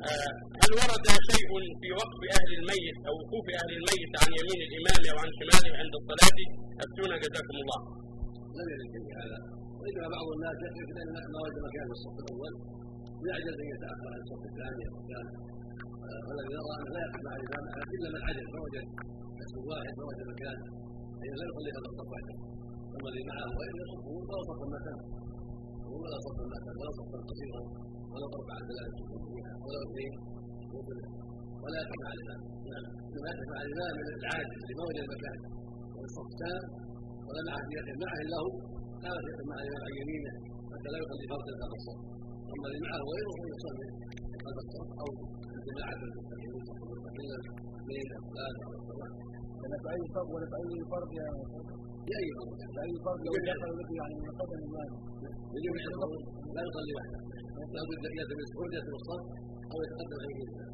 هل ورد شيء في وقف أهل الميت أو وقوف أهل الميت عن يمين الإمام أو عن شماله عند الصلاة؟ أفتونا جزاكم الله. لم يرد شيء هذا، وإنما بعض الناس يخرج لأن ما وجد مكان في الصف الأول يعجز أن يتأخر عن الصف الثاني أو الثالث، والذي يرى أنه لا يقف مع الإمام إلا من عجز ما وجد كسر واحد ما وجد مكان أي لا يصلي خلف الصف وحده، ثم الذي معه وإن يصفه ولا صف المكان ولا صف المكان ولا صفا قصيرا ولا أربعة ثلاثة ولا اثنين ولا يقف مع الإمام. إنما يقف مع الإمام من العاجز اللي ما وجد مكان والصف تام ولا معه معه له كانت يقف مع الإمام عن يمينه حتى لا يصلي فردا خلف الصف، أما اللي معه غيره يصلي خلف الصف أو جماعة المستقيمين مستقلا اثنين أو ثلاثة أو أربعة. أنا في أي فرض ولا في أي فرض يا بأي فرض؟ بأي فرض لو دخل الذي يعني من قدم الإمام يجب لا يصلي وحده، لا بد أن يلتمس فرجة الصف أو يتقدم عن يمينه.